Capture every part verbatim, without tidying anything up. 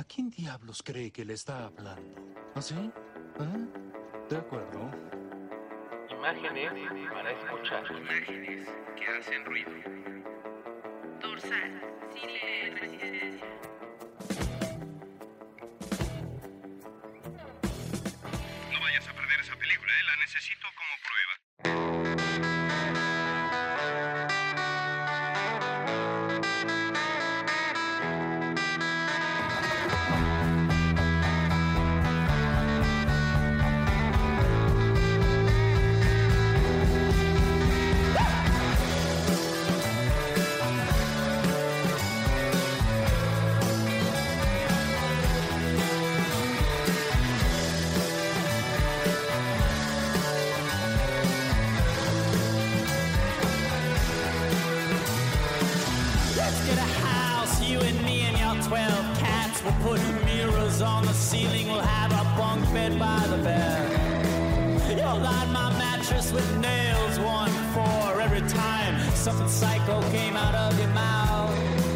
quién diablos cree que le está hablando? ¿Ah, sí? ¿Ah? De acuerdo. Imágenes para escuchar. Imágenes que hacen ruido. Dorsal, cine, resistencia. No vayas a perder esa película, ¿eh? La necesito como prueba. Put mirrors on the ceiling, we'll have a bunk bed by the bed. You'll line my mattress with nails, one for every time something psycho came out of your mouth.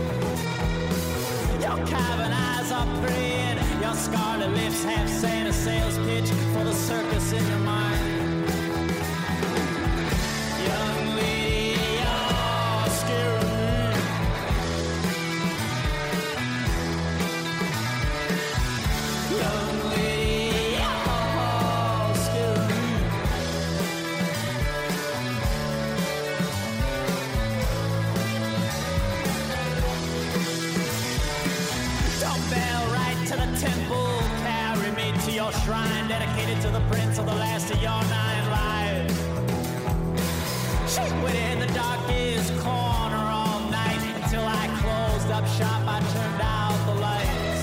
Your cavern eyes are praying, your scarlet lips half saying a sales pitch for the circus in your mind. Young lady, you're scaring me. Young lady, you're scaring me. Dumbbell right to the temple, carry me to your shrine, dedicated to the prince of the last of your nine lives. She waited in the darkest corner all night until I closed up shop. I turned out the lights.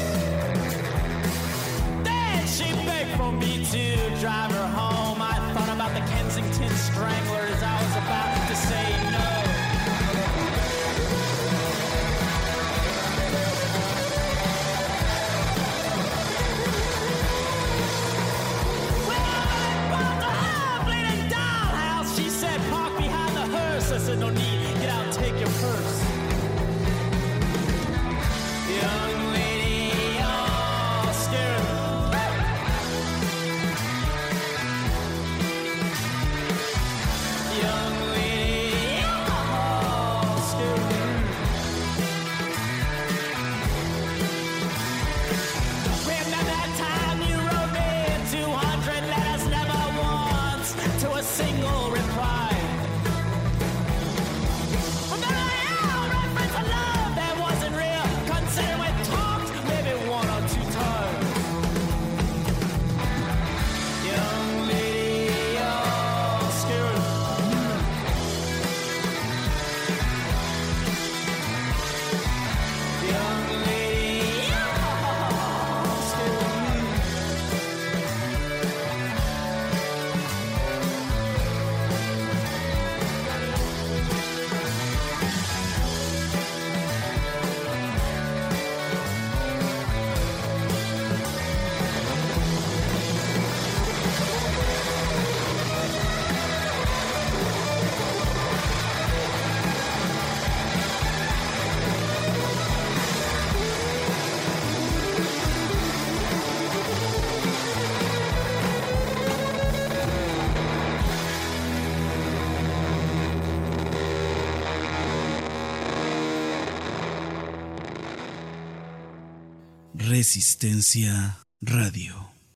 Then she begged for me to drive her home. I thought about the Kensington Strangler as I was about to say no. I said, no need, get out and take your purse. Young lady, you're scared. Young lady, you're scared. Remember that time you wrote me two hundred letters, never once to a single reply. Resistencia Radio.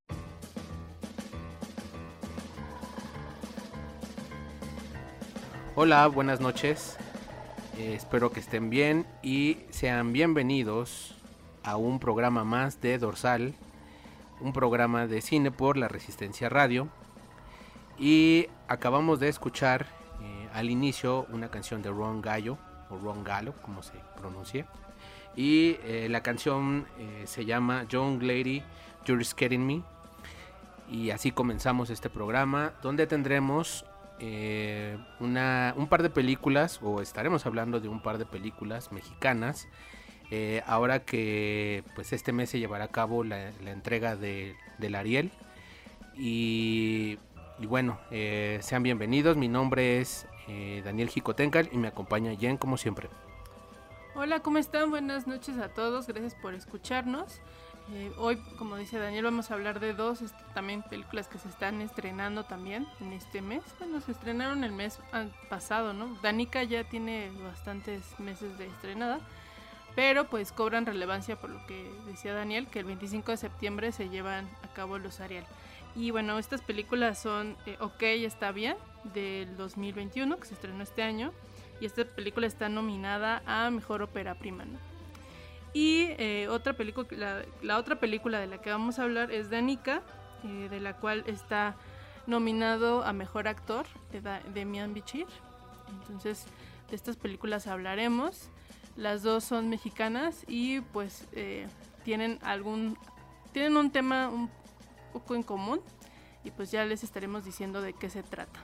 Hola, buenas noches. Eh, espero que estén bien y sean bienvenidos a un programa más de Dorsal, un programa de cine por la Resistencia Radio. Y acabamos de escuchar eh, al inicio una canción de Ron Gallo, o Ron Gallo, como se pronuncie. Y eh, la canción eh, se llama Young Lady, You're Scaring Me. Y así comenzamos este programa, donde tendremos eh, una, un par de películas, o estaremos hablando de un par de películas mexicanas. Eh, ahora que pues este mes se llevará a cabo la, la entrega de, del Ariel. Y, y bueno, eh, sean bienvenidos. Mi nombre es eh, Daniel Jicotencal y me acompaña Jen como siempre. Hola, ¿cómo están? Buenas noches a todos, gracias por escucharnos. Eh, hoy, como dice Daniel, vamos a hablar de dos est- también películas que se están estrenando también en este mes. Bueno, se estrenaron el mes pasado, ¿no? Danica ya tiene bastantes meses de estrenada, pero pues cobran relevancia por lo que decía Daniel, que el veinticinco de septiembre se llevan a cabo los Ariel. Y bueno, estas películas son eh, Ok, está bien, del dos mil veintiuno, que se estrenó este año, y esta película está nominada a Mejor Ópera Prima, ¿no? Y eh, otra película, la, la otra película de la que vamos a hablar es Danica, eh, de la cual está nominado a Mejor Actor de da- Demian Bichir. Entonces, de estas películas hablaremos. Las dos son mexicanas y pues eh, tienen algún tienen un tema un poco en común, y pues ya les estaremos diciendo de qué se trata.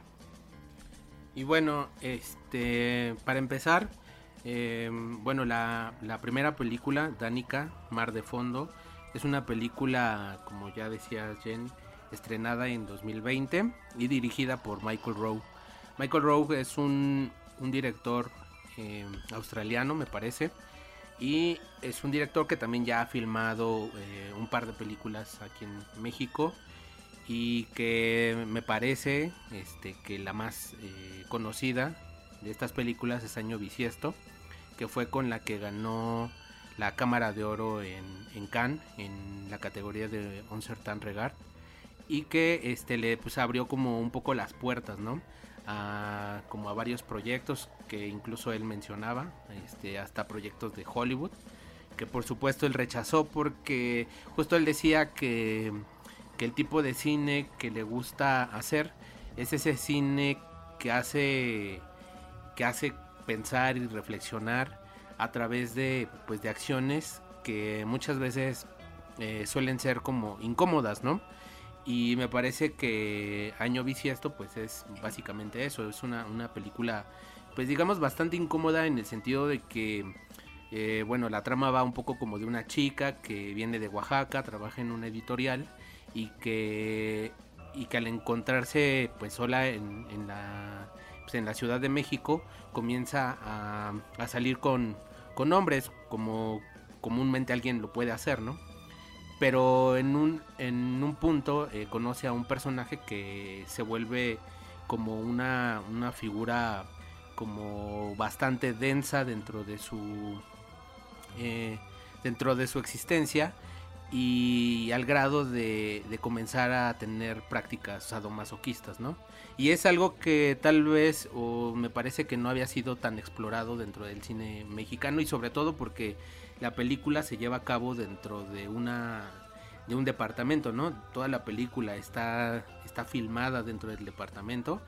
Y bueno, este para empezar, eh, bueno, la, la primera película, Danica, Mar de Fondo, es una película, como ya decía Jen, estrenada en dos mil veinte y dirigida por Michael Rowe. Michael Rowe es un, un director eh, australiano, me parece, y es un director que también ya ha filmado eh, un par de películas aquí en México, y que me parece este, que la más eh, conocida de estas películas es Año Bisiesto, que fue con la que ganó la Cámara de Oro en, en Cannes, en la categoría de Un Certain Regard, y que este, le pues, abrió como un poco las puertas, ¿no? A, como a varios proyectos que incluso él mencionaba, este, hasta proyectos de Hollywood, que por supuesto él rechazó porque justo él decía que, que el tipo de cine que le gusta hacer es ese cine que hace, que hace pensar y reflexionar a través de, pues, de acciones que muchas veces eh, suelen ser como incómodas, ¿no? Y me parece que Año Bisiesto pues es básicamente eso, es una, una película pues digamos bastante incómoda, en el sentido de que eh, bueno, la trama va un poco como de una chica que viene de Oaxaca, trabaja en una editorial, y que, y que al encontrarse pues sola en, en, la, pues, en la Ciudad de México, comienza a, a salir con, con hombres, como comúnmente alguien lo puede hacer, ¿no? Pero en un, en un punto eh, conoce a un personaje que se vuelve como una, una figura como bastante densa dentro de su eh, dentro de su existencia, y al grado de, de comenzar a tener prácticas sadomasoquistas, ¿no? Y es algo que tal vez, o me parece que no había sido tan explorado dentro del cine mexicano, y sobre todo porque la película se lleva a cabo dentro de una de un departamento, ¿no? Toda la película está está filmada dentro del departamento,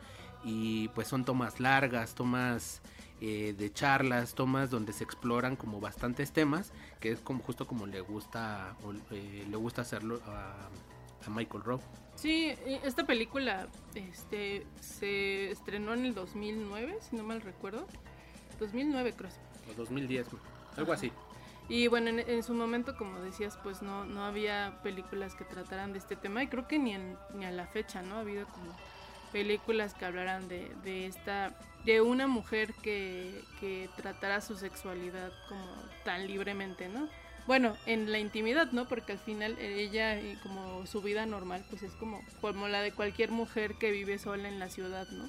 y pues son tomas largas, tomas eh, de charlas, tomas donde se exploran como bastantes temas, que es como justo como le gusta o, eh, le gusta hacerlo a, a Michael Rowe. Sí, esta película este se estrenó en el dos mil nueve, si no mal recuerdo. dos mil nueve creo. O dos mil diez, algo así. Y bueno, en, en su momento, como decías, pues no no había películas que trataran de este tema, y creo que ni en, ni a la fecha, ¿no? Ha habido como películas que hablaran de, de esta de una mujer que, que tratara su sexualidad como tan libremente, ¿no? Bueno, en la intimidad, ¿no? Porque al final ella, y como su vida normal, pues es como, como la de cualquier mujer que vive sola en la ciudad, ¿no?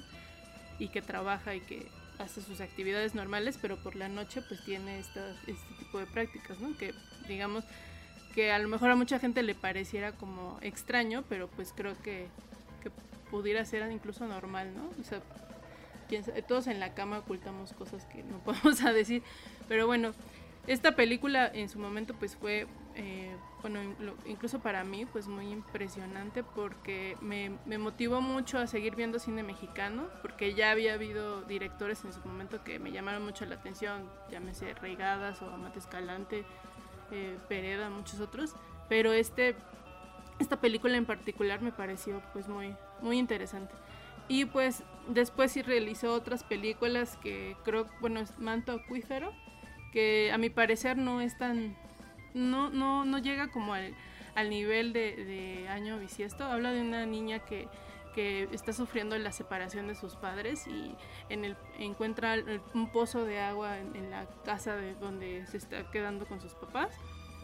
Y que trabaja y que hace sus actividades normales, pero por la noche pues tiene esta, este tipo de prácticas, ¿no? Que digamos que a lo mejor a mucha gente le pareciera como extraño, pero pues creo que, que pudiera ser incluso normal, ¿no? O sea, piensa, todos en la cama ocultamos cosas que no podemos a decir, pero bueno, esta película en su momento pues fue, eh, bueno, incluso para mí pues muy impresionante, porque me, me motivó mucho a seguir viendo cine mexicano, porque ya había habido directores en su momento que me llamaron mucho la atención, llámese Reigadas o Amate Escalante, eh, Pereda, muchos otros, pero este, esta película en particular me pareció pues muy, muy interesante. Y pues después sí realizó otras películas que creo, bueno, es Manto Acuífero, que a mi parecer no es tan, no, no, no llega como al, al nivel de, de Año Bisiesto. Habla de una niña que, que está sufriendo la separación de sus padres, y en el, encuentra un pozo de agua en, en la casa de donde se está quedando con sus papás,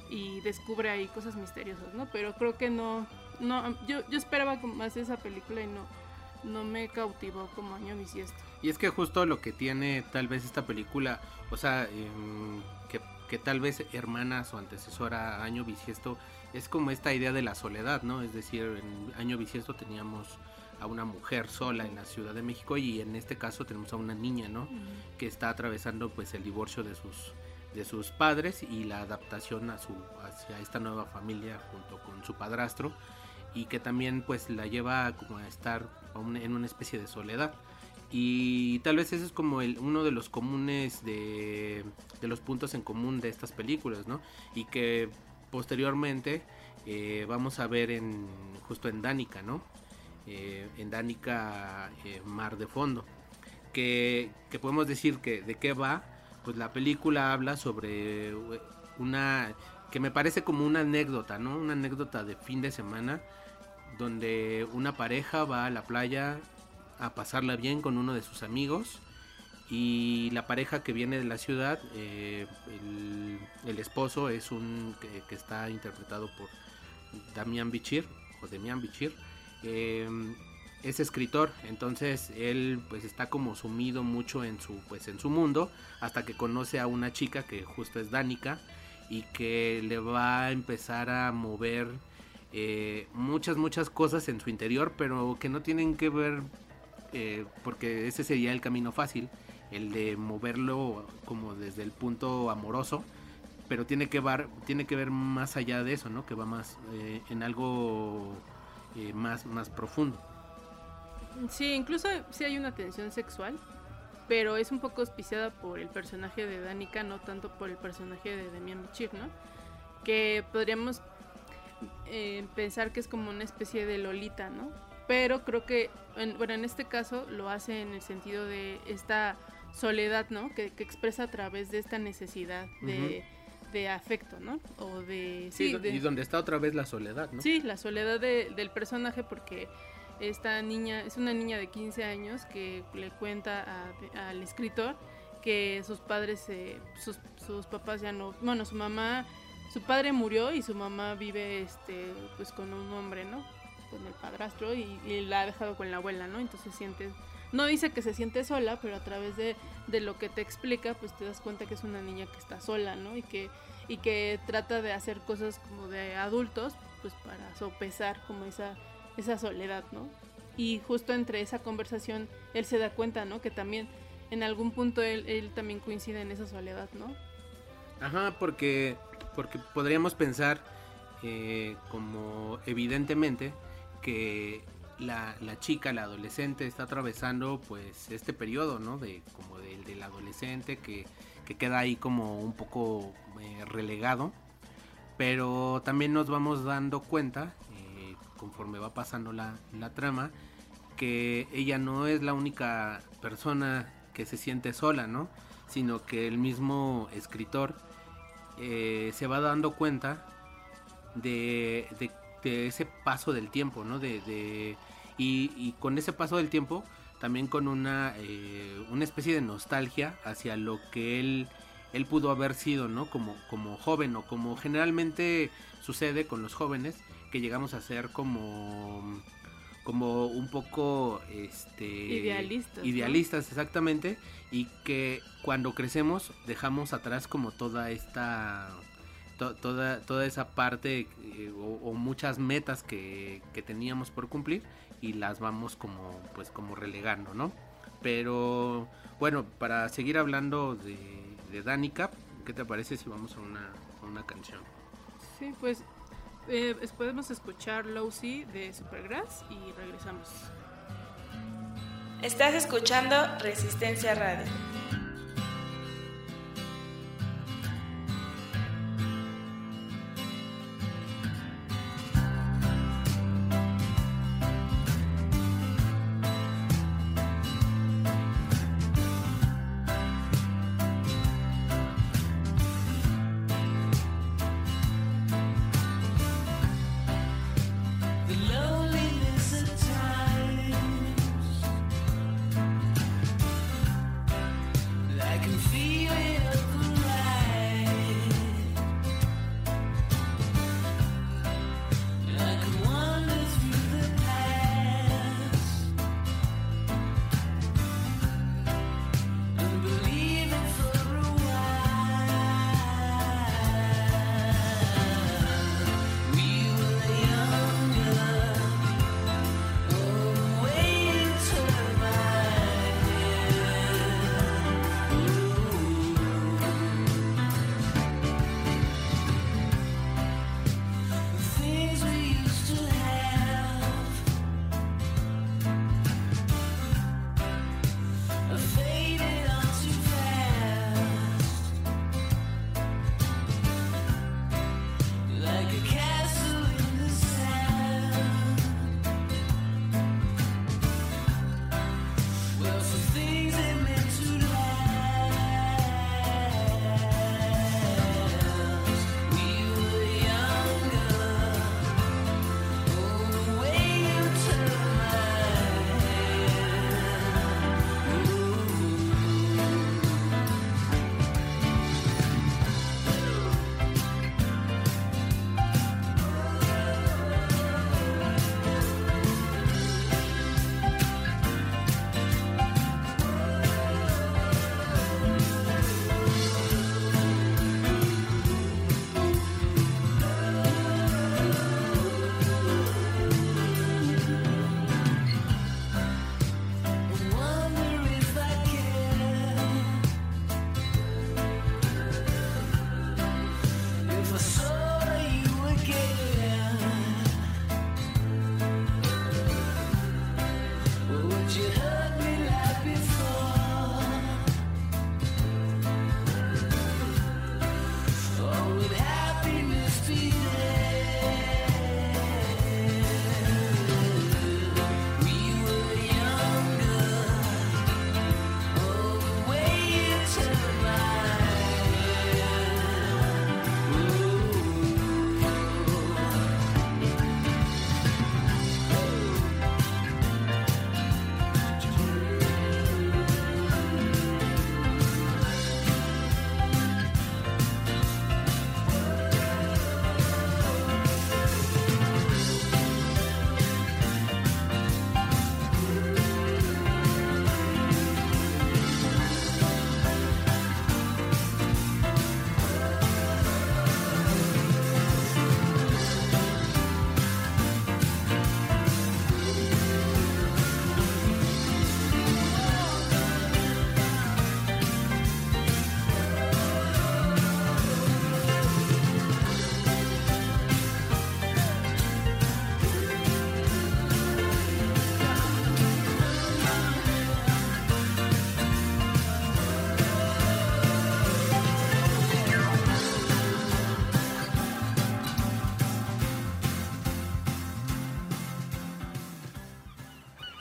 y descubre ahí cosas misteriosas, ¿no? Pero creo que no, no yo, yo esperaba más esa película y no, no me cautivó como Año Bisiesto. Y es que justo lo que tiene tal vez esta película, o sea, eh, que, que tal vez hermanas o antecesora a Año Bisiesto, es como esta idea de la soledad, ¿no? Es decir, en Año Bisiesto teníamos a una mujer sola en la Ciudad de México y en este caso tenemos a una niña, ¿no? Uh-huh. Que está atravesando pues el divorcio de sus de sus padres y la adaptación a su hacia esta nueva familia junto con su padrastro, y que también pues la lleva como a estar en una especie de soledad. Y tal vez ese es como el, uno de los comunes de, de los puntos en común de estas películas, ¿no? Y que posteriormente eh, vamos a ver en justo en Danica, ¿no? Eh, en Danica eh, Mar de Fondo, que, que podemos decir que de qué va. Pues la película habla sobre una que me parece como una anécdota, ¿no? Una anécdota de fin de semana donde una pareja va a la playa a pasarla bien con uno de sus amigos, y la pareja que viene de la ciudad, eh, el, el esposo es un que, que está interpretado por Damián Bichir o Demián Bichir, eh, es escritor, entonces él pues está como sumido mucho en su pues en su mundo, hasta que conoce a una chica que justo es Danica y que le va a empezar a mover eh, muchas muchas cosas en su interior, pero que no tienen que ver eh, porque ese sería el camino fácil, el de moverlo como desde el punto amoroso, pero tiene que ver tiene que ver más allá de eso, ¿no? Que va más eh, en algo eh, más más profundo. Sí, incluso sí hay una tensión sexual, pero es un poco auspiciada por el personaje de Danica, no tanto por el personaje de Demián Bichir, ¿no? Que podríamos eh, pensar que es como una especie de Lolita, ¿no? Pero creo que, en, bueno, en este caso lo hace en el sentido de esta soledad, ¿no? Que, que expresa a través de esta necesidad de, uh-huh. de afecto, ¿no? O de... Sí, sí de, y donde está otra vez la soledad, ¿no? Sí, la soledad de, del personaje, porque esta niña es una niña de quince años que le cuenta a, al escritor que sus padres, eh, sus, sus papás ya no, bueno, su mamá, su padre murió y su mamá vive este pues con un hombre, ¿no? Con el padrastro, y, y la ha dejado con la abuela, ¿no? Entonces siente, no dice que se siente sola, pero a través de, de lo que te explica, pues te das cuenta que es una niña que está sola, ¿no? Y que, y que trata de hacer cosas como de adultos, pues para sopesar como esa esa soledad, ¿no? Y justo entre esa conversación él se da cuenta, ¿no? Que también en algún punto él, él también coincide en esa soledad, ¿no? Ajá, porque, porque podríamos pensar eh, como evidentemente que la, la chica, la adolescente está atravesando pues este periodo, ¿no? De como del, del adolescente que, que queda ahí como un poco eh, relegado, pero también nos vamos dando cuenta conforme va pasando la, la trama, que ella no es la única persona que se siente sola, ¿no? Sino que el mismo escritor eh, se va dando cuenta de, de, de ese paso del tiempo, ¿no? De, de, y, y con ese paso del tiempo, también con una, eh, una especie de nostalgia hacia lo que él, él pudo haber sido, ¿no? Como, como joven, o como generalmente sucede con los jóvenes, que llegamos a ser como como un poco este idealistas, idealistas, ¿no? Exactamente, y que cuando crecemos dejamos atrás como toda esta to, toda toda esa parte eh, o, o muchas metas que, que teníamos por cumplir, y las vamos como pues como relegando, ¿no? Pero bueno, para seguir hablando de, de Danica, ¿qué te parece si vamos a una, a una canción? Sí, pues Eh, podemos escuchar Lousy de Supergrass y regresamos. Estás escuchando Resistencia Radio. The loneliness at times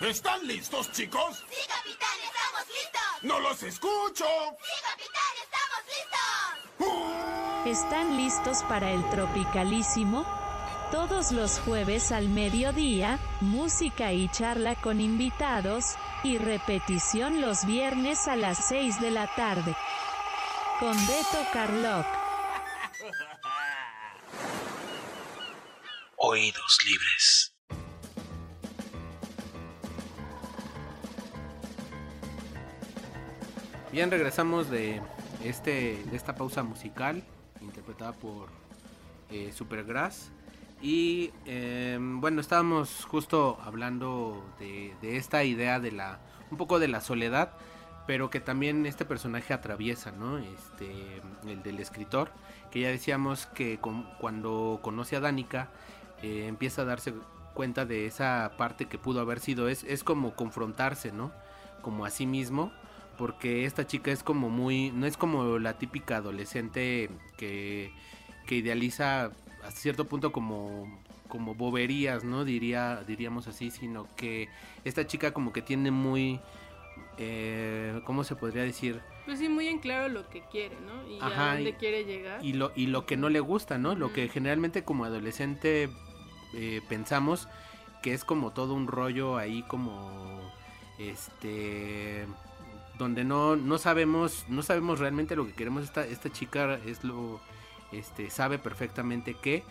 ¿Están listos, chicos? ¡Sí, capitán! ¡Estamos listos! ¡No los escucho! ¡Sí, capitán! ¡Estamos listos! ¿Están listos para el Tropicalísimo? Todos los jueves al mediodía, música y charla con invitados, y repetición los viernes a las seis de la tarde. Con Beto Carlock. Oídos libres. Bien, regresamos de este de esta pausa musical interpretada por eh, Supergrass. Y eh, bueno, estábamos justo hablando de, de esta idea de la un poco de la soledad, pero que también este personaje atraviesa, ¿no? Este, el del escritor, que ya decíamos que con, cuando conoce a Danica eh, empieza a darse cuenta de esa parte que pudo haber sido, es, es como confrontarse, ¿no? Como a sí mismo, porque esta chica es como muy, no es como la típica adolescente que, que idealiza hasta cierto punto como, como boberías, ¿no? Diría, diríamos así, sino que esta chica como que tiene muy, eh, ¿cómo se podría decir? Pues sí, muy en claro lo que quiere, ¿no? Y Ajá, a dónde y, quiere llegar. Y lo, y lo que no le gusta, ¿no? Lo que generalmente como adolescente eh, pensamos que es como todo un rollo ahí como, este... donde no, no sabemos, no sabemos realmente lo que queremos. Esta, esta chica es lo, este, sabe perfectamente qué,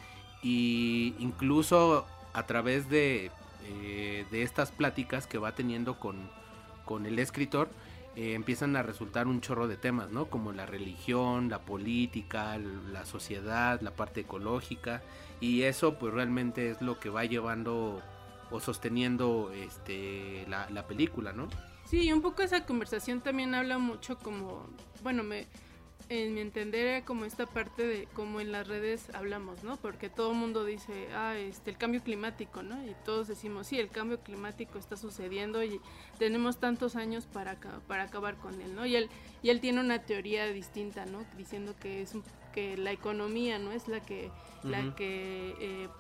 y incluso a través de, eh, de estas pláticas que va teniendo con, con el escritor, eh, empiezan a resultar un chorro de temas, ¿no? Como la religión, la política, la sociedad, la parte ecológica, y eso pues realmente es lo que va llevando o sosteniendo este, la, la película, ¿no? Sí, y un poco esa conversación también habla mucho como, bueno, me, en mi entender era como esta parte de cómo en las redes hablamos, ¿no? Porque todo el mundo dice, ah, este, el cambio climático, ¿no? Y todos decimos, sí, el cambio climático está sucediendo y tenemos tantos años para, para acabar con él, ¿no? Y él, y él tiene una teoría distinta, ¿no? Diciendo que es un, que la economía, ¿no? Es la que, uh-huh. la que eh,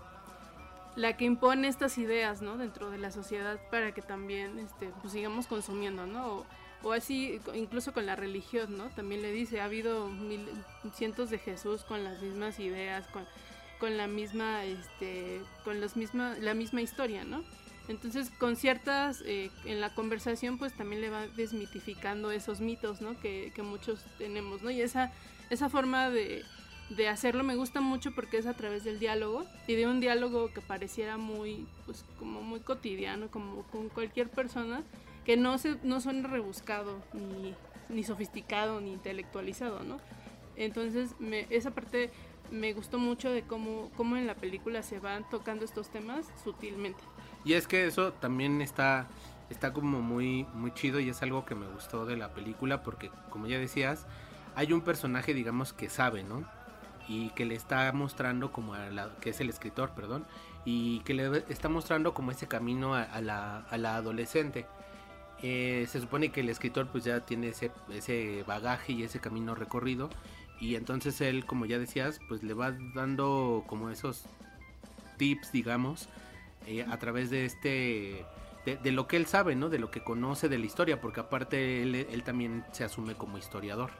la que impone estas ideas, ¿no? Dentro de la sociedad para que también este, pues sigamos consumiendo, ¿no? O, o así, incluso con la religión, ¿no? También le dice, ha habido mil, cientos de Jesús con las mismas ideas, con, con la misma, este, con los misma, la misma historia, ¿no? Entonces, con ciertas, eh, en la conversación, pues también le va desmitificando esos mitos, ¿no? Que, que muchos tenemos, ¿no? Y esa, esa forma de... de hacerlo me gusta mucho porque es a través del diálogo y de un diálogo que pareciera muy, pues como muy cotidiano, como con cualquier persona, que no se, no suena rebuscado, ni, ni sofisticado, ni intelectualizado, ¿no? Entonces me, esa parte me gustó mucho de cómo, cómo en la película se van tocando estos temas sutilmente. Y es que eso también está, está como muy, muy chido, y es algo que me gustó de la película, porque como ya decías, hay un personaje, digamos, que sabe, ¿no? Y que le está mostrando como a la, que es el escritor, perdón, y que le está mostrando como ese camino a, a, la, a la adolescente. Eh, se supone que el escritor pues ya tiene ese, ese bagaje y ese camino recorrido, y entonces él, como ya decías, pues le va dando como esos tips, digamos, eh, a través de este... De, de lo que él sabe, ¿no? De lo que conoce de la historia, porque aparte él, él también se asume como historiador.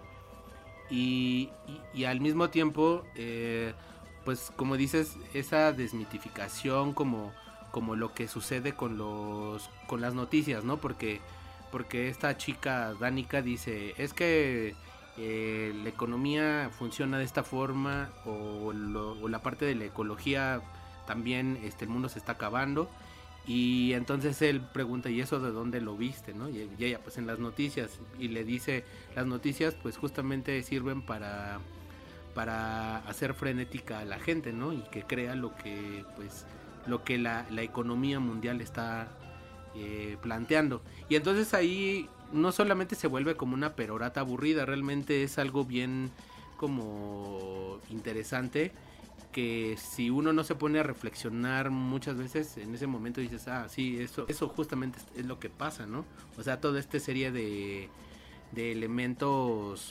Y, y, y al mismo tiempo, eh, pues como dices, esa desmitificación como, como lo que sucede con los con las noticias, ¿no? Porque, porque esta chica Danica dice, es que eh, la economía funciona de esta forma, o, lo, o la parte de la ecología también, este, el mundo se está acabando. Y entonces él pregunta, ¿y eso de dónde lo viste, no? Y ella, pues en las noticias, y le dice, las noticias pues justamente sirven para, para hacer frenética a la gente, ¿no? Y que crea lo que, pues, lo que la, la economía mundial está eh, planteando. Y entonces ahí no solamente se vuelve como una perorata aburrida, realmente es algo bien como interesante, que si uno no se pone a reflexionar muchas veces, en ese momento dices, ah, sí, eso eso justamente es lo que pasa, ¿no? O sea, toda esta serie de, de elementos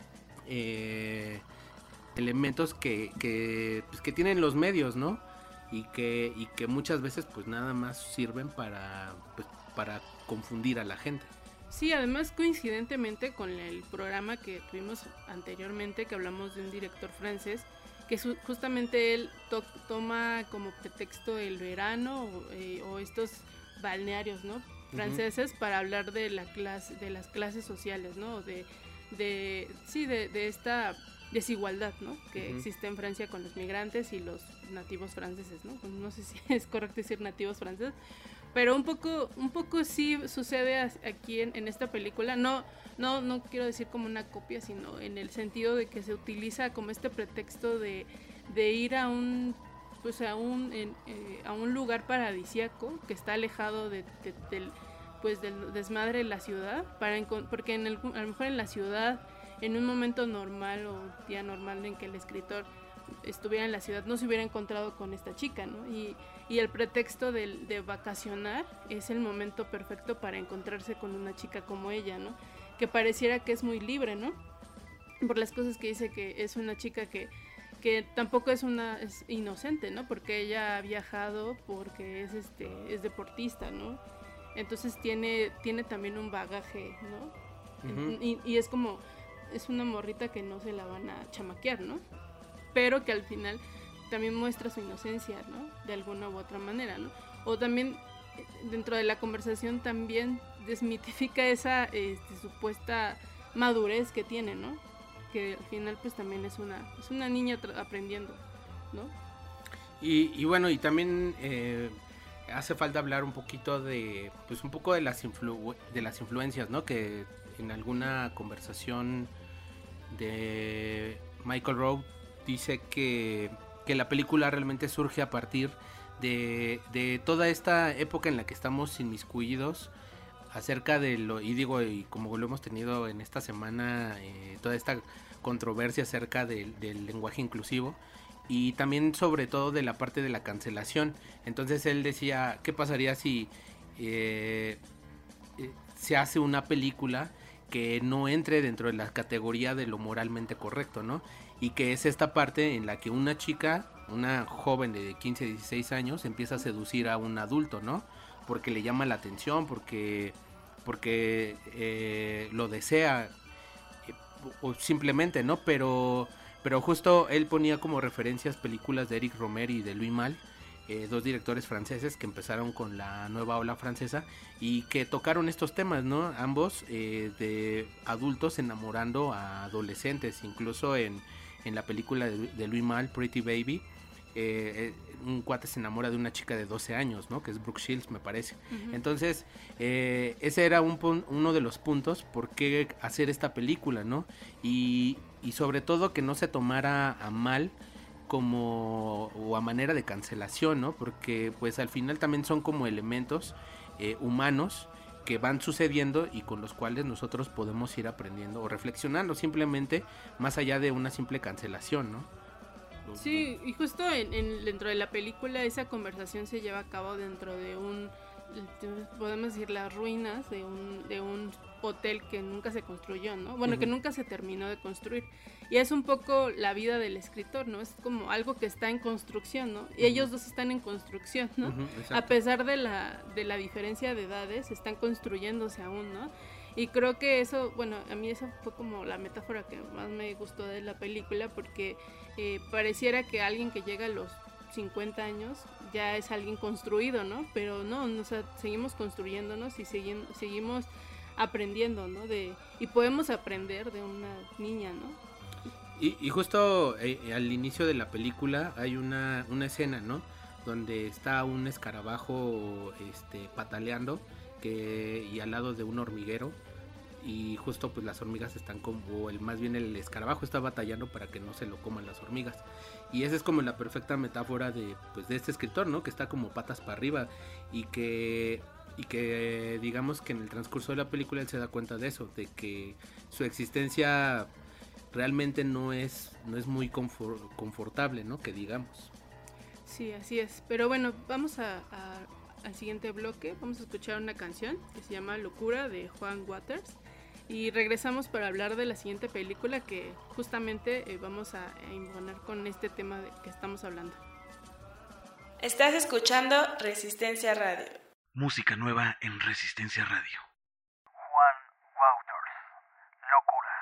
eh, elementos que, que, pues, que tienen los medios, ¿no? Y que, y que muchas veces pues nada más sirven para, pues, para confundir a la gente. Sí, además coincidentemente con el programa que tuvimos anteriormente, que hablamos de un director francés, que su, justamente él to, toma como pretexto el verano o, eh, o estos balnearios, ¿no? franceses, uh-huh. para hablar de la clase, de las clases sociales, ¿no? De, de sí, de, de esta desigualdad, ¿no? Que uh-huh. existe en Francia con los migrantes y los nativos franceses, ¿no? No sé si es correcto decir nativos franceses, pero un poco, un poco sí sucede aquí en, en esta película. No, no, no quiero decir como una copia, sino en el sentido de que se utiliza como este pretexto de, de ir a un, pues a un, en, eh, a un lugar paradisíaco que está alejado de, de, del, pues del desmadre de la ciudad, para porque en el, a lo mejor en la ciudad, en un momento normal o día normal en que el escritor estuviera en la ciudad, no se hubiera encontrado con esta chica, ¿no? Y, y el pretexto de, de vacacionar es el momento perfecto para encontrarse con una chica como ella, ¿no? Que pareciera que es muy libre, ¿no? Por las cosas que dice, que es una chica que, que tampoco es una es inocente, ¿no? Porque ella ha viajado, porque es este es deportista, ¿no? Entonces tiene tiene también un bagaje, ¿no? Uh-huh. Y, y es como es una morrita que no se la van a chamaquear, ¿no? Pero que al final también muestra su inocencia, ¿no? De alguna u otra manera, ¿no? O también dentro de la conversación también desmitifica esa este, supuesta madurez que tiene, ¿no? Que al final pues también es una es una niña tra- aprendiendo, ¿no? Y, y bueno, y también eh, hace falta hablar un poquito de pues un poco de las influ- de las influencias, ¿no? Que en alguna conversación de Michael Rowe dice que, que la película realmente surge a partir de, de toda esta época en la que estamos inmiscuidos acerca de lo, y digo, y como lo hemos tenido en esta semana, eh, toda esta controversia acerca de, del lenguaje inclusivo y también sobre todo de la parte de la cancelación. Entonces él decía, ¿qué pasaría si eh, eh, se hace una película que no entre dentro de la categoría de lo moralmente correcto, ¿no? Y que es esta parte en la que una chica, una joven de quince, dieciséis años, empieza a seducir a un adulto, ¿no? Porque le llama la atención, porque, porque eh, lo desea, eh, o simplemente, ¿no? Pero, pero justo él ponía como referencias películas de Eric Romer y de Louis Malle, eh, dos directores franceses que empezaron con la nueva ola francesa y que tocaron estos temas, ¿no? Ambos eh, de adultos enamorando a adolescentes, incluso en, en la película de, de Louis Malle, Pretty Baby, eh, un cuate se enamora de una chica de doce años, ¿no? Que es Brooke Shields, me parece. Uh-huh. Entonces, eh, ese era un pun- uno de los puntos por qué hacer esta película, ¿no? Y, y sobre todo que no se tomara a mal como o a manera de cancelación, ¿no? Porque pues al final también son como elementos eh, humanos que van sucediendo y con los cuales nosotros podemos ir aprendiendo o reflexionando simplemente más allá de una simple cancelación, ¿no? Sí, y justo en, en, dentro de la película esa conversación se lleva a cabo dentro de un, podemos decir, las ruinas de un, de un hotel que nunca se construyó, ¿no? Bueno, uh-huh. que nunca se terminó de construir. Y es un poco la vida del escritor, ¿no? Es como algo que está en construcción, ¿no? Y uh-huh. ellos dos están en construcción, ¿no? Uh-huh, a pesar de la, de la diferencia de edades, están construyéndose aún, ¿no? Y creo que eso, bueno, a mí esa fue como la metáfora que más me gustó de la película, porque eh, pareciera que alguien que llega a los cincuenta años ya es alguien construido, ¿no? Pero no, o sea, seguimos construyéndonos y segui- seguimos aprendiendo, ¿no? De, y podemos aprender de una niña, ¿no? Y, y justo eh, al inicio de la película hay una, una escena, ¿no? Donde está un escarabajo este, pataleando que, y al lado de un hormiguero. Y justo pues las hormigas están como, el más bien el escarabajo está batallando para que no se lo coman las hormigas. Y esa es como la perfecta metáfora de, pues, de este escritor, ¿no? Que está como patas para arriba y que, y que digamos que en el transcurso de la película él se da cuenta de eso, de que su existencia realmente no es, no es muy confort, confortable, ¿no? Que digamos. Sí, así es. Pero bueno, vamos a, a, al siguiente bloque. Vamos a escuchar una canción que se llama Locura de Juan Waters. Y regresamos para hablar de la siguiente película que justamente eh, vamos a embonar con este tema de que estamos hablando. Estás escuchando Resistencia Radio. Música nueva en Resistencia Radio. Juan Wouters, Locura.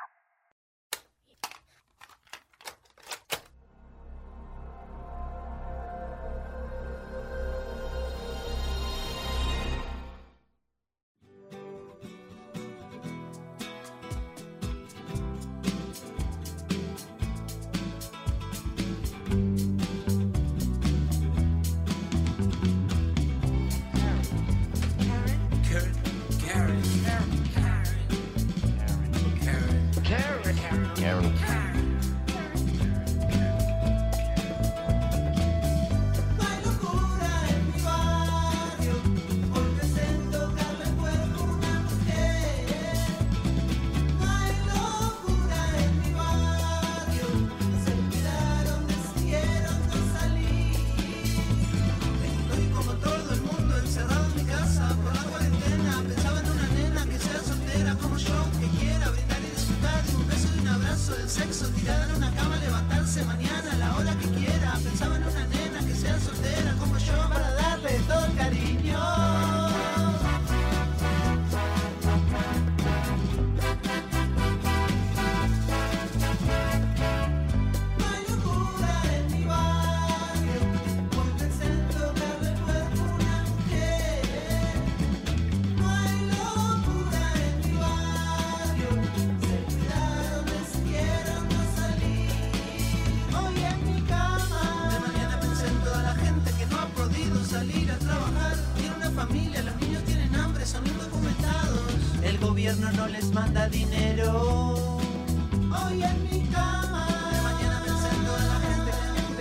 No les manda dinero. Hoy en mi cama, de mañana pensando en la gente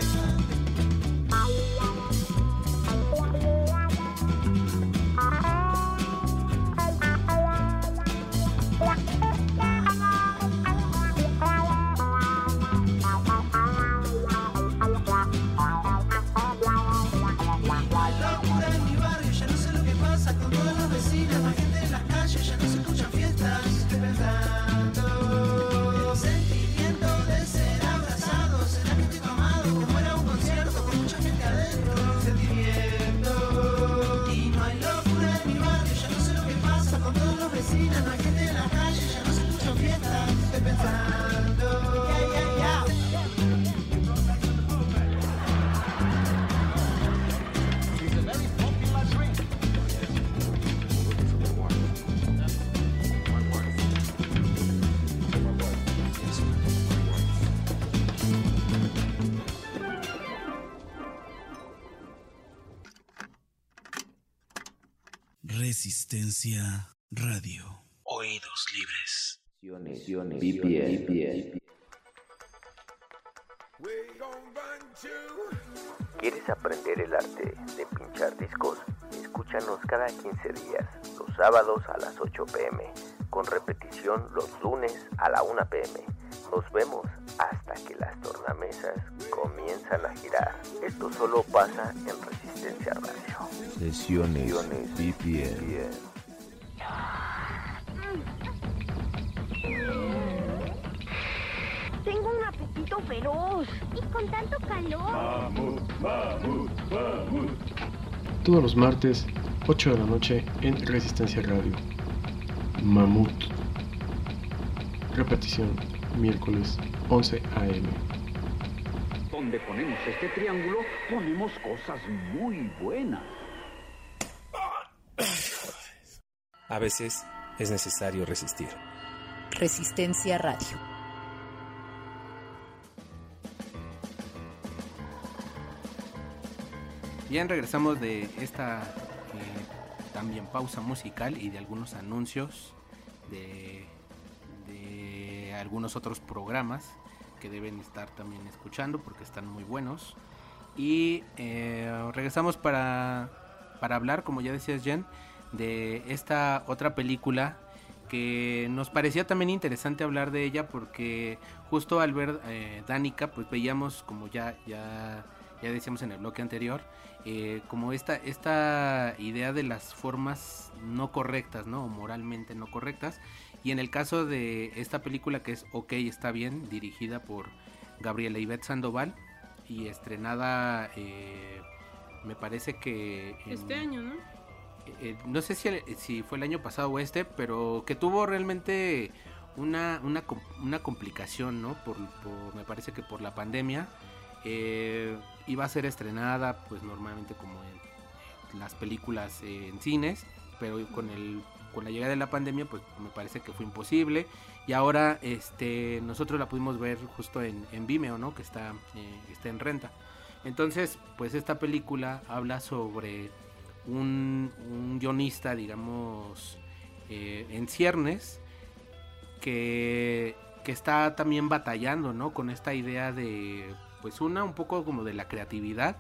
locura en mi barrio, ya no sé lo que pasa con todas las vecinas, la gente en las calles, ya no se escuchan fiestas. Estoy pensando el sentimiento de ser abrazado. ¿Será que estoy tomado? Como era un concierto con mucha gente adentro. Sentimiento. Y no hay locura en mi barrio, ya no sé lo que pasa con todos los vecinos, no hay gente en las calles, ya no se escuchan fiestas. Estoy pensando. Yeah, yeah, yeah. Resistencia Radio. Oídos libres. B P N. ¿Quieres aprender el arte de pinchar discos? Escúchanos cada quince días, los sábados a las ocho pm, con repetición los lunes a la una pm. Nos vemos hasta que las tornamesas comienzan a girar. Esto solo pasa en Resistencia Radio. Sesiones B P N. Tengo un apetito feroz. Y con tanto calor. Mamut, mamut, mamut. Todos los martes, ocho de la noche, en Resistencia Radio. Mamut. Repetición, miércoles, once a eme. Donde ponemos este triángulo, ponemos cosas muy buenas. A veces es necesario resistir. Resistencia Radio. Bien, regresamos de esta eh, también pausa musical y de algunos anuncios de, de algunos otros programas que deben estar también escuchando porque están muy buenos. Y eh, regresamos para, para hablar, como ya decías, Jen, de esta otra película que nos parecía también interesante hablar de ella porque justo al ver eh, Danica, pues veíamos, como ya, ya, ya decíamos en el bloque anterior, eh, como esta, esta idea de las formas no correctas, ¿no? O moralmente no correctas. Y en el caso de esta película que es Ok, está bien, dirigida por Gabriela Ivette Sandoval y estrenada, eh, me parece que... En, este año, ¿no? eh, no sé si, si fue el año pasado o este, pero que tuvo realmente una, una, una complicación, ¿no? Por, por, me parece que por la pandemia. Eh, iba a ser estrenada pues normalmente como en las películas eh, en cines, pero con el con la llegada de la pandemia pues me parece que fue imposible, y ahora este nosotros la pudimos ver justo en, en Vimeo, ¿no? Que está, eh, está en renta. Entonces pues esta película habla sobre un, un guionista, digamos, eh, en ciernes, que, que está también batallando, ¿no? Con esta idea de pues una un poco como de la creatividad,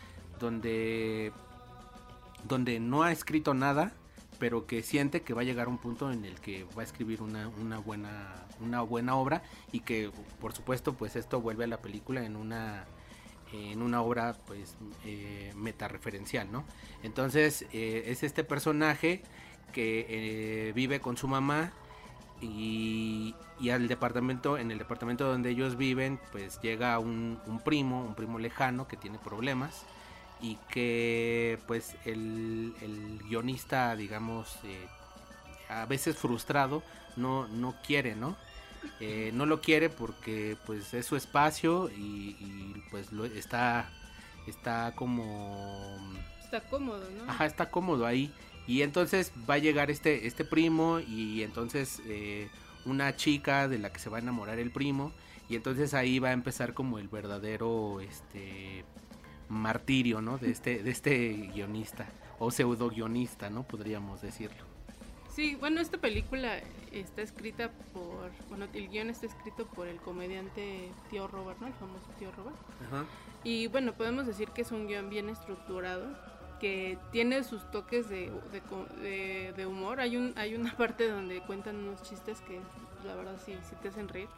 donde donde no ha escrito nada, pero que siente que va a llegar a un punto en el que va a escribir una, una buena una buena obra, y que por supuesto pues esto vuelve a la película en una en una obra pues eh, metareferencial, ¿no? Entonces eh, es este personaje que eh, vive con su mamá, y, y al departamento, en el departamento donde ellos viven, pues llega un, un primo, un primo lejano que tiene problemas, y que pues el, el guionista, digamos, eh, a veces frustrado, no, no quiere, ¿no? Eh, no lo quiere porque pues es su espacio, y, y pues lo, está, está como... Está cómodo, ¿no? Ajá, está cómodo ahí. Y entonces va a llegar este, este primo, y entonces eh, una chica de la que se va a enamorar el primo, y entonces ahí va a empezar como el verdadero este martirio, ¿no? De este, de este guionista, o pseudo guionista, ¿no? Podríamos decirlo. Sí, bueno, esta película está escrita por, bueno, el guión está escrito por el comediante Tío Robert, ¿no? El famoso Tío Robert. Ajá. Y bueno, podemos decir que es un guión bien estructurado, que tiene sus toques de, de, de, de humor. Hay un hay una parte donde cuentan unos chistes que la verdad sí, sí te hacen reír.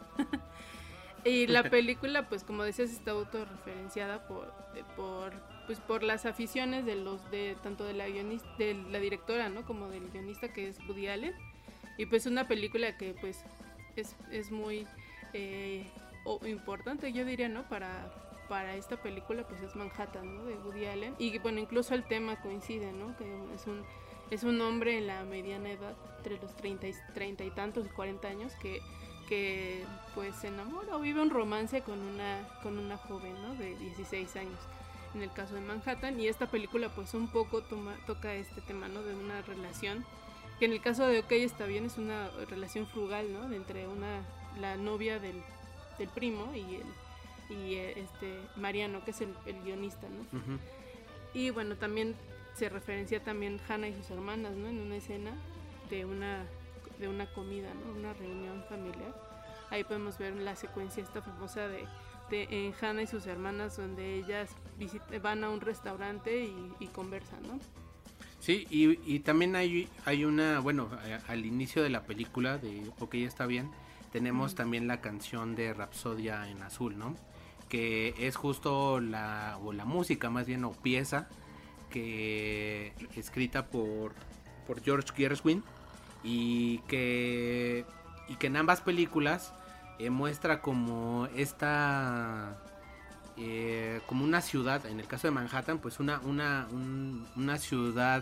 Y la película, pues como decías, está autorreferenciada por, por, pues, por las aficiones de los de tanto de la guionista, de la directora, ¿no? Como del guionista, que es Woody Allen. Y pues una película que pues es, es muy eh, o importante, yo diría, ¿no? Para para esta película pues es Manhattan, ¿no? De Woody Allen, y bueno, incluso el tema coincide, ¿no? Que es un es un hombre en la mediana edad, entre los treinta y, treinta y tantos y cuarenta años, que que pues se enamora o vive un romance con una con una joven, ¿no? De dieciséis años, en el caso de Manhattan. Y esta película pues un poco toma, toca este tema, ¿no? De una relación que en el caso de OK está bien, es una relación frugal, ¿no? De entre una la novia del, del primo y el y este Mariano, que es el, el guionista, ¿no? Uh-huh. Y bueno, también se referencia también Hannah y sus hermanas, ¿no? En una escena de una de una comida, ¿no? Una reunión familiar. Ahí podemos ver la secuencia esta famosa de, de en Hannah y sus hermanas, donde ellas visit- van a un restaurante y, y conversan, ¿no? Sí, y, y también hay, hay una, bueno, a, al inicio de la película de OK está bien, tenemos uh-huh. también la canción de Rapsodia en Azul, ¿no? Que es justo la, o la música más bien, o pieza, que escrita por, por George Gershwin, y que, y que en ambas películas eh, muestra como esta, eh, como una ciudad, en el caso de Manhattan, pues una, una, un, una ciudad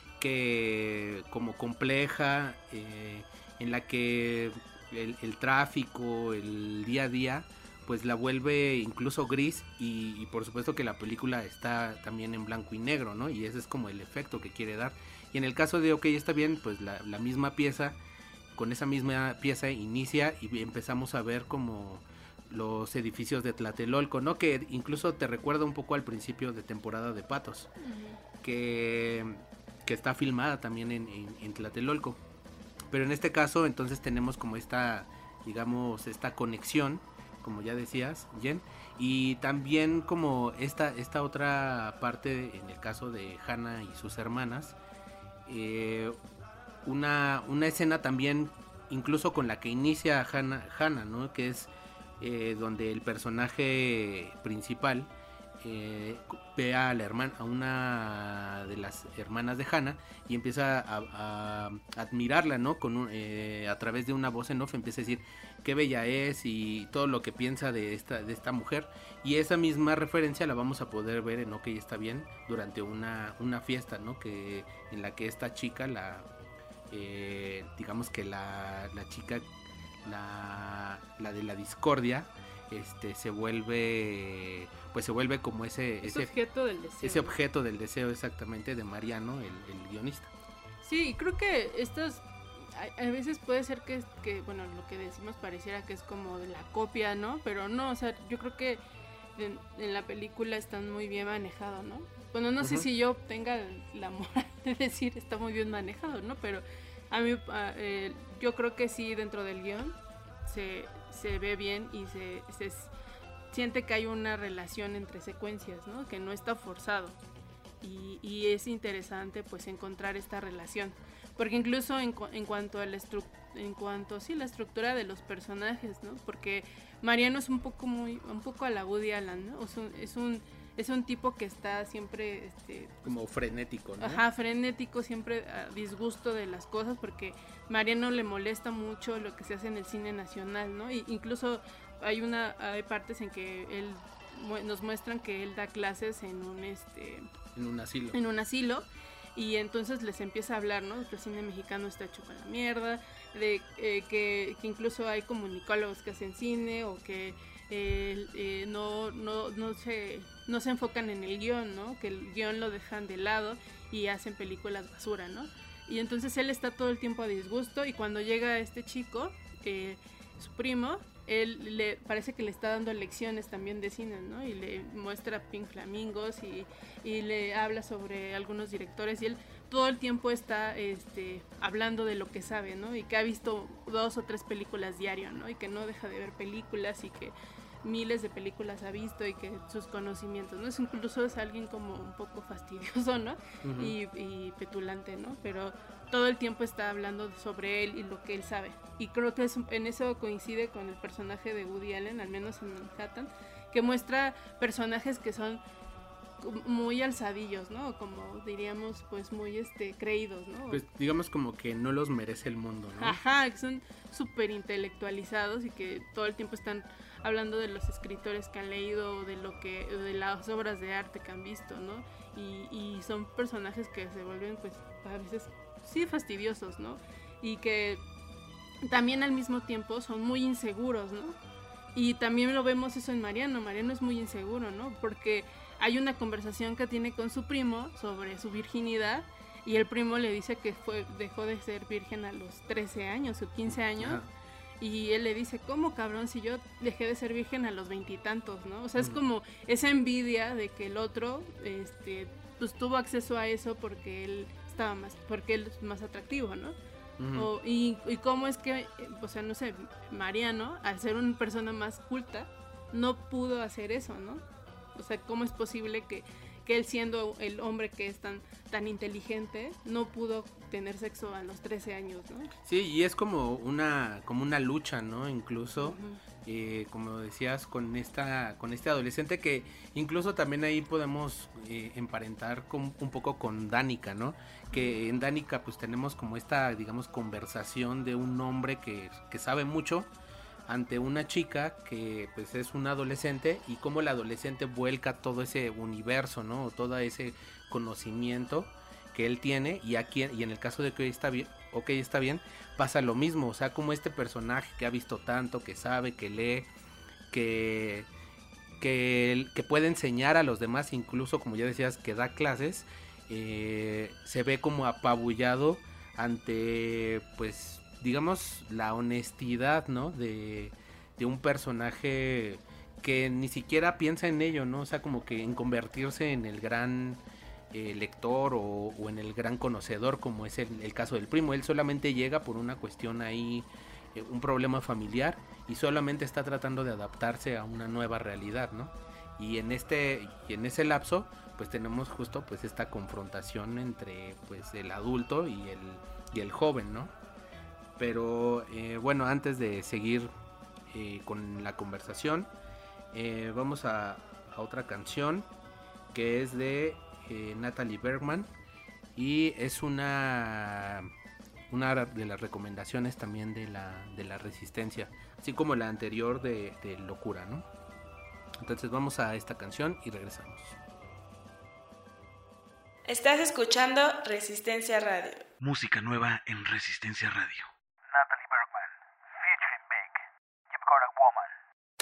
que como compleja, eh, en la que el, el tráfico, el día a día, pues la vuelve incluso gris, y, y por supuesto que la película está también en blanco y negro, ¿no? Y ese es como el efecto que quiere dar. Y en el caso de OK está bien, pues la, la misma pieza, con esa misma pieza inicia y empezamos a ver como los edificios de Tlatelolco, ¿no? Que incluso te recuerda un poco al principio de Temporada de Patos, uh-huh. que, que está filmada también en, en, en Tlatelolco. Pero en este caso entonces tenemos como esta, digamos, esta conexión, como ya decías, Jen, y también como esta, esta otra parte en el caso de Hannah y sus hermanas, eh, una, una escena también incluso con la que inicia Hannah, Hannah, ¿no? Que es eh, donde el personaje principal eh, ve a la hermana, a una de las hermanas de Hannah y empieza a, a, a admirarla, ¿no? Con un, eh, a través de una voz en off empieza a decir qué bella es y todo lo que piensa de esta, de esta mujer, y esa misma referencia la vamos a poder ver en OK está bien durante una, una fiesta, ¿no? Que en la que esta chica, la eh, digamos que la, la chica, la, la de la discordia, este se vuelve pues se vuelve como ese ese objeto del deseo, ese objeto del deseo exactamente de Mariano, el, el guionista. Sí, creo que estas a, a veces puede ser que, que bueno, lo que decimos pareciera que es como de la copia, ¿no? Pero no, o sea, yo creo que en, en la película están muy bien manejados, ¿no? Bueno, no uh-huh. sé si yo tenga la moral de decir está muy bien manejado, ¿no? Pero a mí a, eh, yo creo que sí, dentro del guión se se ve bien y se, se siente que hay una relación entre secuencias, ¿no? Que no está forzado, y, y es interesante pues encontrar esta relación, porque incluso en, en cuanto a la estru- en cuanto sí la estructura de los personajes, ¿no? Porque Mariano es un poco muy un poco a la Woody Allen, ¿no? Es un, es un es un tipo que está siempre este como frenético, ¿no? Ajá, frenético, siempre a disgusto de las cosas, porque Mariano le molesta mucho lo que se hace en el cine nacional, ¿no? Y incluso hay una hay partes en que él nos muestran que él da clases en un este en un asilo. En un asilo. Y entonces les empieza a hablar, ¿no? Que el cine mexicano está hecho con la mierda, de eh, que, que incluso hay comunicólogos que hacen cine, o que eh, eh, no, no, no, se, no se enfocan en el guión, ¿no? Que el guión lo dejan de lado y hacen películas basura, ¿no? Y entonces él está todo el tiempo a disgusto, y cuando llega este chico, eh, su primo, él le parece que le está dando lecciones también de cine, ¿no? Y le muestra Pink Flamingos y, y le habla sobre algunos directores, y él todo el tiempo está este, hablando de lo que sabe, ¿no? Y que ha visto dos o tres películas diario, ¿no? Y que no deja de ver películas, y que miles de películas ha visto, y que sus conocimientos, ¿no? Es, incluso es alguien como un poco fastidioso, ¿no? Uh-huh. y, y petulante, ¿no? Pero todo el tiempo está hablando sobre él y lo que él sabe. Y creo que es, en eso coincide con el personaje de Woody Allen, al menos en Manhattan, que muestra personajes que son muy alzadillos, ¿no? Como diríamos, pues muy este creídos, ¿no? Pues digamos como que no los merece el mundo, ¿no? Ajá, que son súper intelectualizados y que todo el tiempo están hablando de los escritores que han leído, de lo que, de las obras de arte que han visto, ¿no? Y, y son personajes que se vuelven, pues, a veces sí fastidiosos, ¿no? Y que también al mismo tiempo son muy inseguros, ¿no? Y también lo vemos eso en Mariano. Mariano es muy inseguro, ¿no? Porque hay una conversación que tiene con su primo sobre su virginidad, y el primo le dice que fue dejó de ser virgen a los trece años o quince años. Ajá. Y él le dice, ¿cómo, cabrón? Si yo dejé de ser virgen a los veintitantos, ¿no? O sea, es como esa envidia de que el otro este, pues tuvo acceso a eso porque él estaba más, porque él es más atractivo, ¿no? Uh-huh. O, y, y cómo es que, o sea, no sé, Mariano, al ser una persona más culta, no pudo hacer eso, ¿no? O sea, ¿cómo es posible que, que él, siendo el hombre que es tan, tan inteligente, no pudo tener sexo a los trece años, ¿no? Sí, y es como una, como una lucha, ¿no? Incluso, uh-huh. eh, como decías, con esta, con este adolescente, que incluso también ahí podemos eh, emparentar con, un poco con Danica, ¿no? Que en Danica pues tenemos como esta, digamos, conversación de un hombre que, que sabe mucho ante una chica que pues es una adolescente, y cómo la adolescente vuelca todo ese universo, ¿no? Todo ese conocimiento que él tiene, y aquí, y en el caso de que hoy está bien, OK está bien, pasa lo mismo. O sea, como este personaje que ha visto tanto, que sabe, que lee, que, que, que puede enseñar a los demás, incluso como ya decías, que da clases, eh, se ve como apabullado ante, pues, digamos, la honestidad, ¿no? De, de un personaje que ni siquiera piensa en ello, ¿no? O sea, como que en convertirse en el gran eh, lector o, o en el gran conocedor, como es el, el caso del primo. Él solamente llega por una cuestión ahí, eh, un problema familiar, y solamente está tratando de adaptarse a una nueva realidad, ¿no? Y en este, y en ese lapso, pues tenemos justo pues esta confrontación entre pues el adulto y el, y el joven, ¿no? Pero eh, bueno, antes de seguir eh, con la conversación, eh, vamos a, a otra canción que es de eh, Natalie Bergman y es una una de las recomendaciones también de la de la Resistencia, así como la anterior de, de Locura, ¿no? Entonces vamos a esta canción y regresamos. Estás escuchando Resistencia Radio. Música nueva en Resistencia Radio. Natalie Bergman, featuring Big. You've got a woman.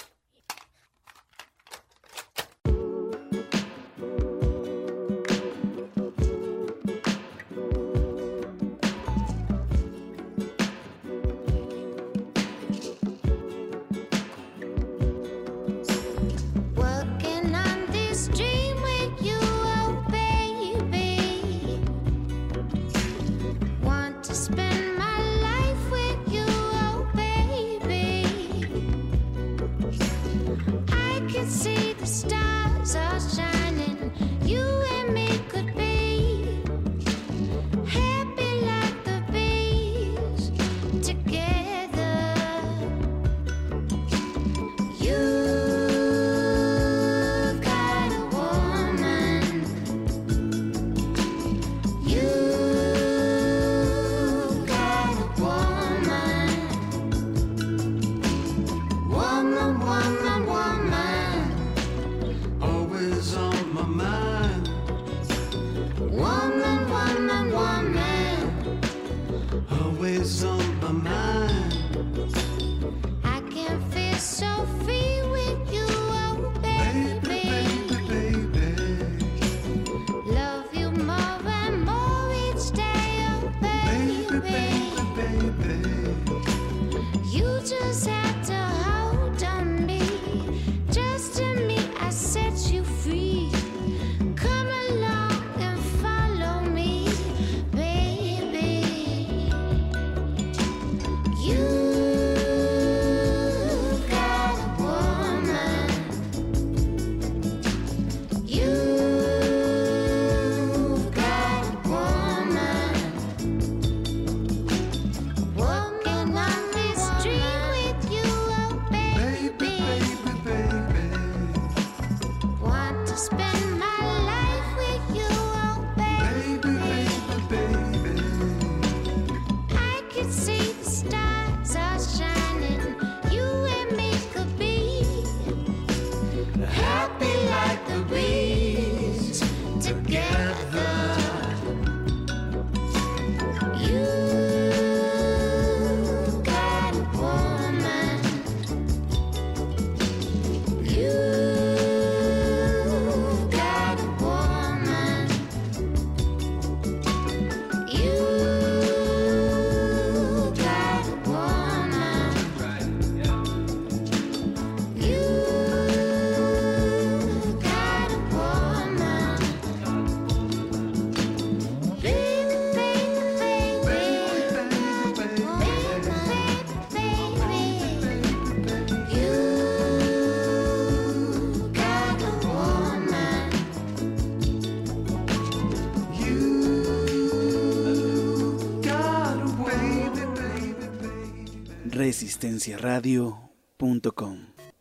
resistencia radio punto com.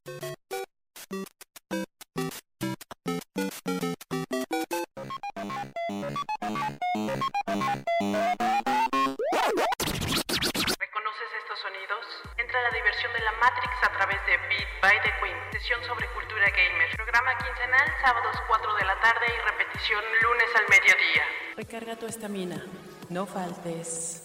¿Reconoces estos sonidos? Entra a la diversión de la Matrix a través de Beat by the Queen, sesión sobre cultura gamer, programa quincenal, sábados cuatro de la tarde y repetición lunes al mediodía. Recarga tu estamina, no faltes.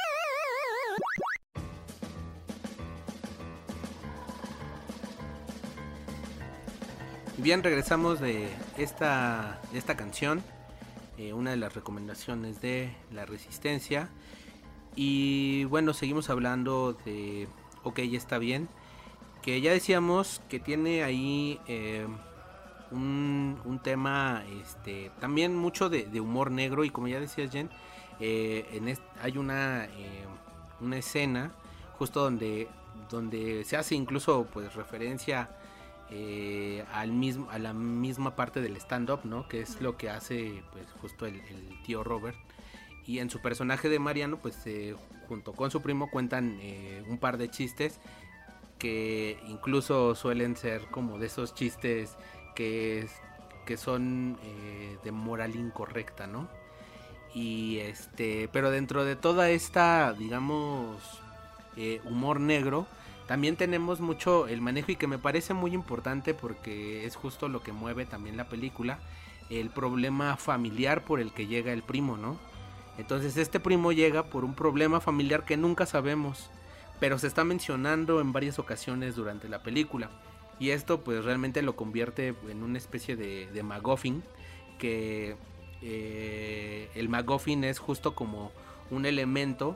Bien, regresamos de esta, de esta canción, eh, una de las recomendaciones de la Resistencia. Y bueno, seguimos hablando de Ok, ya está bien, que ya decíamos que tiene ahí eh, un, un tema este, también mucho de, de humor negro. Y como ya decías, Jen, eh, en est- hay una, eh, una escena justo donde, donde se hace incluso pues referencia Eh, al mismo, a la misma parte del stand-up, ¿no? Que es lo que hace pues justo el, el tío Robert. Y en su personaje de Mariano, pues eh, junto con su primo cuentan eh, un par de chistes que incluso suelen ser como de esos chistes que, que son eh, de moral incorrecta, ¿no? Y este, pero dentro de toda esta, digamos, eh, humor negro, también tenemos mucho el manejo, y que me parece muy importante porque es justo lo que mueve también la película, el problema familiar por el que llega el primo, ¿no? Entonces este primo llega por un problema familiar que nunca sabemos, pero se está mencionando en varias ocasiones durante la película. Y esto pues realmente lo convierte en una especie de, de MacGuffin, que eh, el MacGuffin es justo como un elemento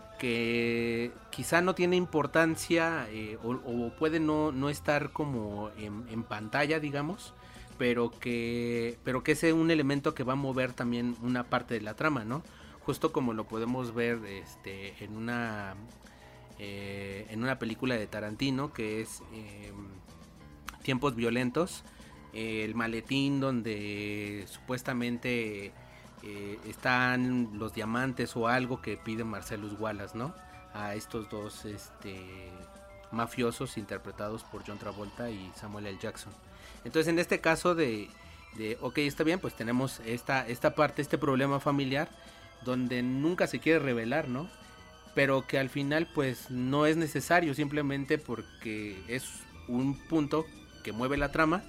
que quizá no tiene importancia eh, o, o puede no, no estar como en, en pantalla, digamos, pero que, pero que es un elemento que va a mover también una parte de la trama, ¿no? Justo como lo podemos ver este, en una eh, en una película de Tarantino, que es eh, Tiempos Violentos, eh, el maletín donde supuestamente eh, están los diamantes o algo que pide Marcellus Wallace, ¿no? A estos dos este, mafiosos interpretados por John Travolta y Samuel L. Jackson. Entonces en este caso de, de ok, está bien, pues tenemos esta, esta parte, este problema familiar donde nunca se quiere revelar, ¿no? Pero que al final pues no es necesario, simplemente porque es un punto que mueve la trama,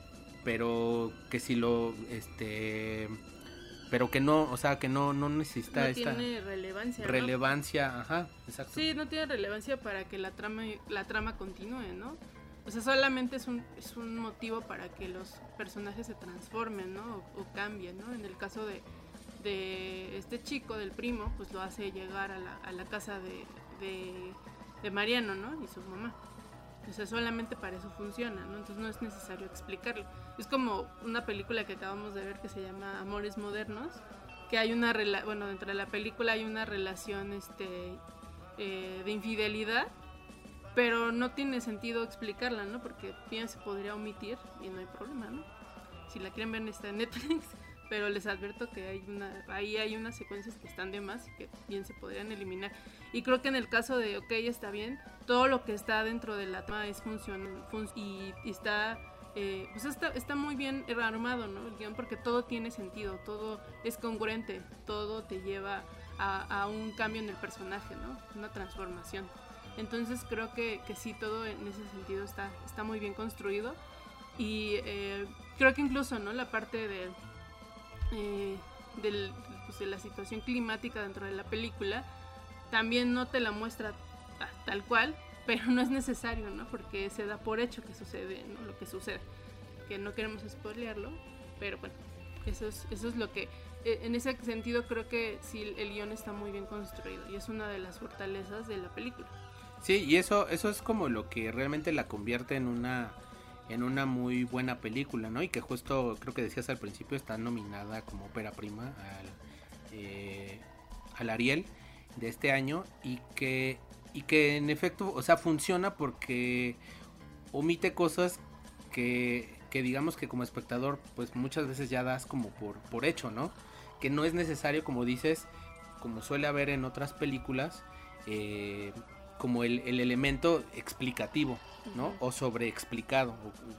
pero que si lo, este, pero que no, o sea, que no, no necesita no esta tiene relevancia, relevancia, ¿no? Ajá, exacto. Sí, no tiene relevancia para que la trama, la trama continúe, ¿no? O sea, solamente es un, es un motivo para que los personajes se transformen, ¿no? O, o cambien, ¿no? En el caso de, de este chico, del primo, pues lo hace llegar a la, a la casa de, de, de Mariano, ¿no? Y su mamá. O sea, solamente para eso funciona, ¿no? Entonces no es necesario explicarlo. Es como una película que acabamos de ver que se llama Amores Modernos, que hay una rela- bueno, dentro de la película hay una relación este eh, de infidelidad, pero no tiene sentido explicarla, ¿no? Porque bien se podría omitir y no hay problema, ¿no? Si la quieren ver está en Netflix, pero les advierto que hay una, ahí hay unas secuencias que están de más y que bien se podrían eliminar. Y creo que en el caso de, ok, está bien, todo lo que está dentro de la trama es función, fun- y, y está, eh, pues está, está muy bien armado, ¿no? El guión, porque todo tiene sentido, todo es congruente, todo te lleva a, a un cambio en el personaje, ¿no? Una transformación. Entonces creo que, que sí, todo en ese sentido está, está muy bien construido. Y eh, creo que incluso, ¿no? La parte de, eh, del, pues de la situación climática dentro de la película también no te la muestra tal cual, pero no es necesario, ¿no? Porque se da por hecho que sucede, ¿no? Lo que sucede, que no queremos spoilearlo, pero bueno, eso es, eso es lo que, eh, en ese sentido creo que sí, el guión está muy bien construido y es una de las fortalezas de la película. Sí, y eso, eso es como lo que realmente la convierte en una, en una muy buena película, ¿no? Y que justo, creo que decías al principio, está nominada como ópera prima al, eh, al Ariel de este año, y que, y que en efecto, o sea, funciona porque omite cosas que, que digamos que como espectador, pues muchas veces ya das como por, por hecho, ¿no? Que no es necesario, como dices, como suele haber en otras películas, eh, como el, el elemento explicativo, ¿no? Uh-huh. O sobreexplicado,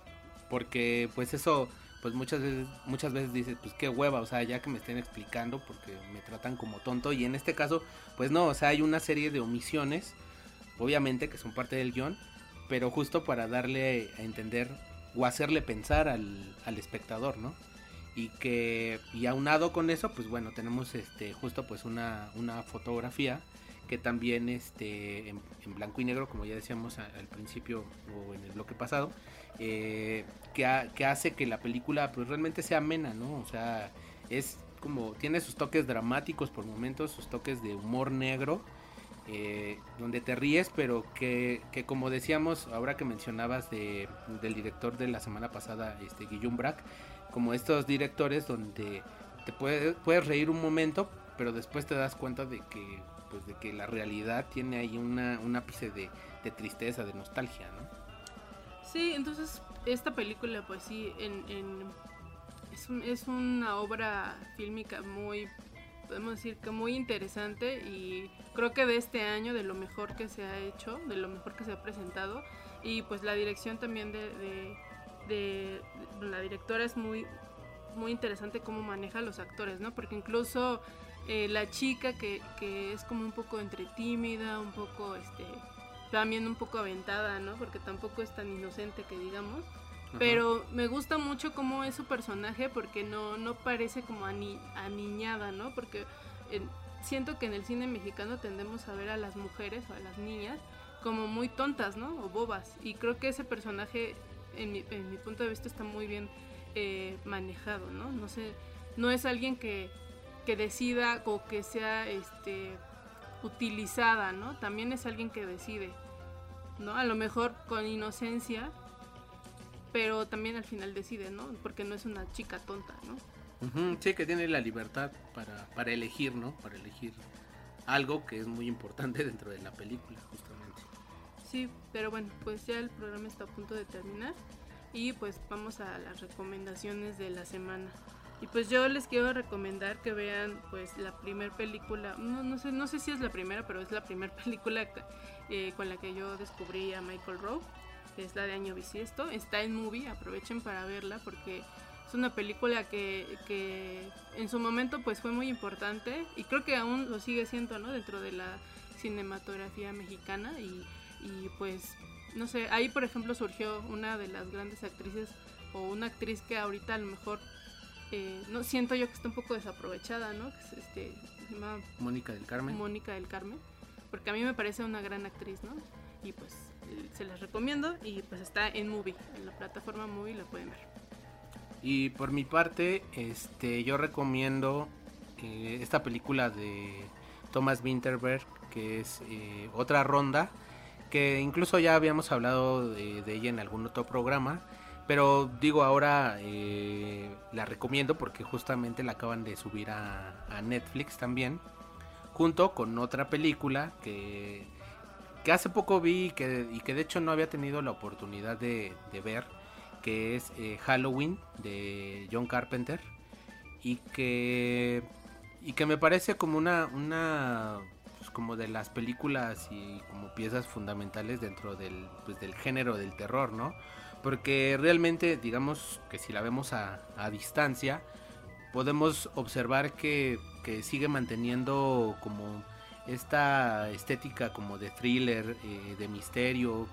porque pues eso, pues muchas veces, muchas veces dices, pues qué hueva, o sea, ya que me estén explicando porque me tratan como tonto, y en este caso, pues no, o sea, hay una serie de omisiones, obviamente que son parte del guión, pero justo para darle a entender o hacerle pensar al, al espectador, ¿no? Y que, y aunado con eso, pues bueno, tenemos este, justo pues una, una fotografía que también este en, en blanco y negro, como ya decíamos a, al principio o en el bloque pasado, eh, que, ha, que hace que la película pues realmente sea amena, ¿no? O sea, es como, tiene sus toques dramáticos por momentos, sus toques de humor negro, eh, donde te ríes, pero que, que como decíamos, ahora que mencionabas de, del director de la semana pasada, este Guillaume Braque, como estos directores donde te puede, puedes reír un momento, pero después te das cuenta de que pues de que la realidad tiene ahí una, un ápice de, de tristeza, de nostalgia, ¿no? Sí, entonces esta película pues sí, en, en, es, un, es una obra fílmica muy, podemos decir que muy interesante, y creo que de este año, de lo mejor que se ha hecho, de lo mejor que se ha presentado, y pues la dirección también de, de, de, de la directora es muy, muy interesante cómo maneja a los actores, ¿no? Porque incluso eh, la chica que, que es como un poco entre tímida, un poco, este, también un poco aventada, ¿no? Porque tampoco es tan inocente que digamos. Ajá. Pero me gusta mucho cómo es su personaje porque no, no parece como ani, aniñada, ¿no? Porque eh, siento que en el cine mexicano tendemos a ver a las mujeres o a las niñas como muy tontas, ¿no? O bobas. Y creo que ese personaje, en mi, en mi punto de vista, está muy bien eh, manejado, ¿no? No sé, no es alguien que, que decida o que sea este, utilizada, ¿no? También es alguien que decide, ¿no? A lo mejor con inocencia, pero también al final decide, ¿no? Porque no es una chica tonta, ¿no? Uh-huh, sí, que tiene la libertad para, para elegir, ¿no? Para elegir algo que es muy importante dentro de la película, justamente. Sí, pero bueno, pues ya el programa está a punto de terminar y pues vamos a las recomendaciones de la semana. Y pues yo les quiero recomendar que vean pues la primera película, no, no sé, no sé si es la primera, pero es la primera película eh, con la que yo descubrí a Michael Rowe, que es la de Año Bisiesto. Está en Movie, aprovechen para verla porque es una película que, que en su momento pues fue muy importante y creo que aún lo sigue siendo, ¿no? Dentro de la cinematografía mexicana y, y pues no sé, ahí por ejemplo surgió una de las grandes actrices o una actriz que ahorita a lo mejor eh, no siento yo que está un poco desaprovechada, ¿no? Que es, este, se llama Mónica del Carmen. Mónica del Carmen, porque a mí me parece una gran actriz, ¿no? Y pues se las recomiendo y pues está en Movie, en la plataforma Movie la pueden ver. Y por mi parte, este, yo recomiendo eh, esta película de Thomas Vinterberg, que es eh, Otra Ronda, que incluso ya habíamos hablado de, de ella en algún otro programa, pero digo ahora eh, la recomiendo porque justamente la acaban de subir a, a Netflix también, junto con otra película que, que hace poco vi y que, y que de hecho no había tenido la oportunidad de, de ver, que es eh, Halloween de John Carpenter y que y que me parece como una una pues como de las películas y como piezas fundamentales dentro del pues del género del terror, ¿no? Porque realmente digamos que si la vemos a, a distancia podemos observar que, que sigue manteniendo como esta estética como de thriller, eh, de misterio.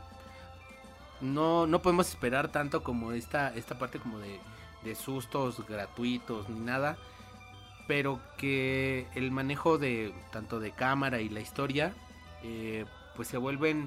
No, no podemos esperar tanto como esta, esta parte como de, de sustos gratuitos ni nada, pero que el manejo de tanto de cámara y la historia eh, pues se vuelven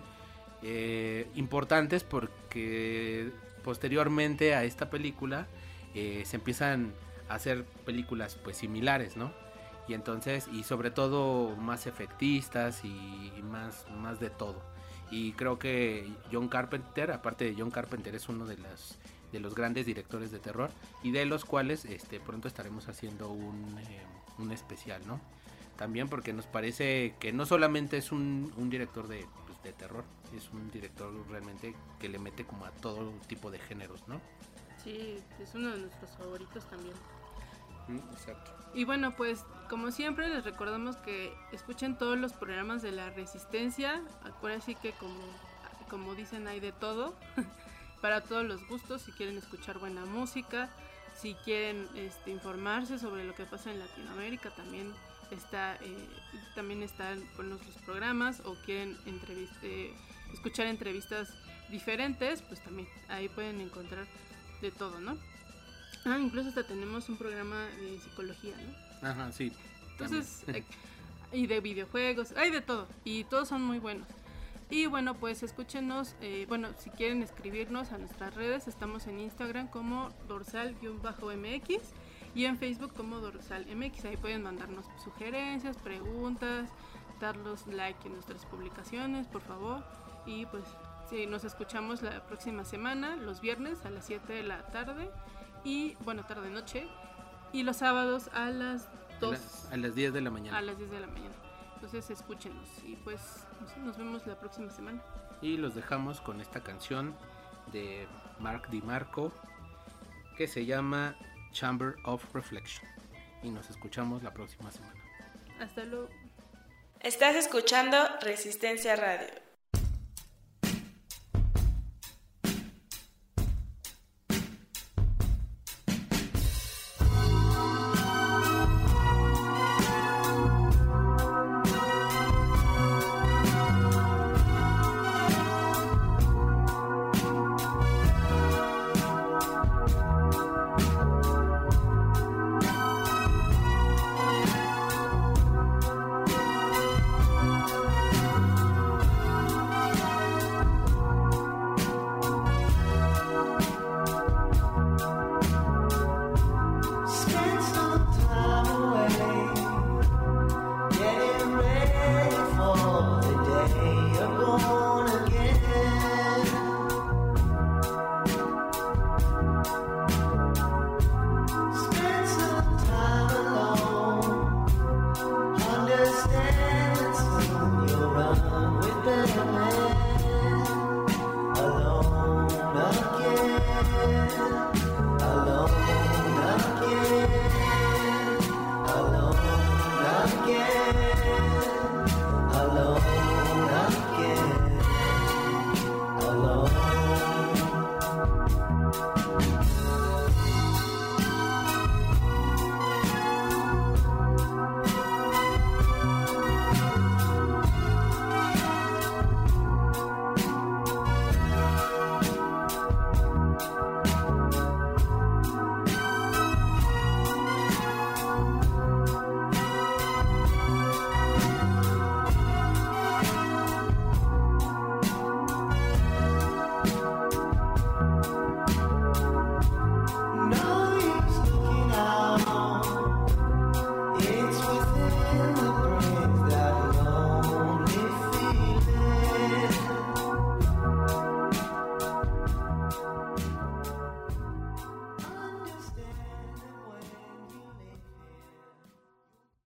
eh, importantes porque posteriormente a esta película eh, se empiezan a hacer películas pues similares, ¿no? Y entonces, y sobre todo más efectistas y, y más, más de todo. Y creo que John Carpenter, aparte de John Carpenter, es uno de las de los grandes directores de terror y de los cuales este pronto estaremos haciendo un, eh, un especial, ¿no? También porque nos parece que no solamente es un, un director de, pues, de terror, es un director realmente que le mete como a todo tipo de géneros, ¿no? Sí, es uno de nuestros favoritos también. Exacto. Y bueno, pues como siempre les recordamos que escuchen todos los programas de La Resistencia. Ahora sí que como, como dicen hay de todo, para todos los gustos, si quieren escuchar buena música, si quieren este, informarse sobre lo que pasa en Latinoamérica, también está eh, también están con los, los programas, o quieren entrevist- eh, escuchar entrevistas diferentes, pues también ahí pueden encontrar de todo, ¿no? Ah, incluso hasta tenemos un programa de psicología, ¿no? Ajá, sí. Entonces, eh, y de videojuegos, hay de todo, y todos son muy buenos. Y bueno, pues escúchenos, eh, bueno, si quieren escribirnos a nuestras redes, estamos en Instagram como dorsal-M X y en Facebook como dorsal M X. Ahí pueden mandarnos sugerencias, preguntas, darnos like en nuestras publicaciones, por favor. Y pues, sí, nos escuchamos la próxima semana, los viernes a las siete de la tarde. Y bueno, tarde noche, y los sábados a las dos. A, la, a las diez de la mañana. A las diez de la mañana. Entonces escúchenos y pues no sé, nos vemos la próxima semana. Y los dejamos con esta canción de Mark DiMarco que se llama Chamber of Reflection. Y nos escuchamos la próxima semana. Hasta luego. Estás escuchando Resistencia Radio.